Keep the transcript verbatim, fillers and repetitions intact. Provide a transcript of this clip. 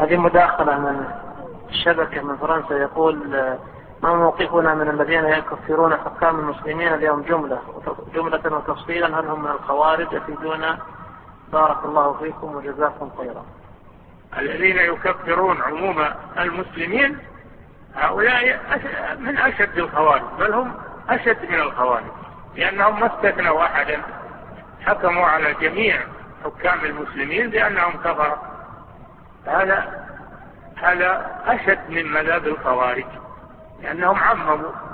هذه مداخلة من الشبكة من فرنسا، يقول ما موقفنا من الذين يكفرون حكام المسلمين اليوم جملة جملة وتفصيلا، هل هم من الخوارج؟ أفيدونا بارك الله فيكم وجزاكم خيرا. الذين يكفرون عموم المسلمين هؤلاء من أشد الخوارج، بل هم أشد من الخوارج، لأنهم ما استثنوا أحدا، حكموا على جميع حكام المسلمين بأنهم كفروا. هذا هذا أشد من مذهب الخوارج، لأنهم عمموا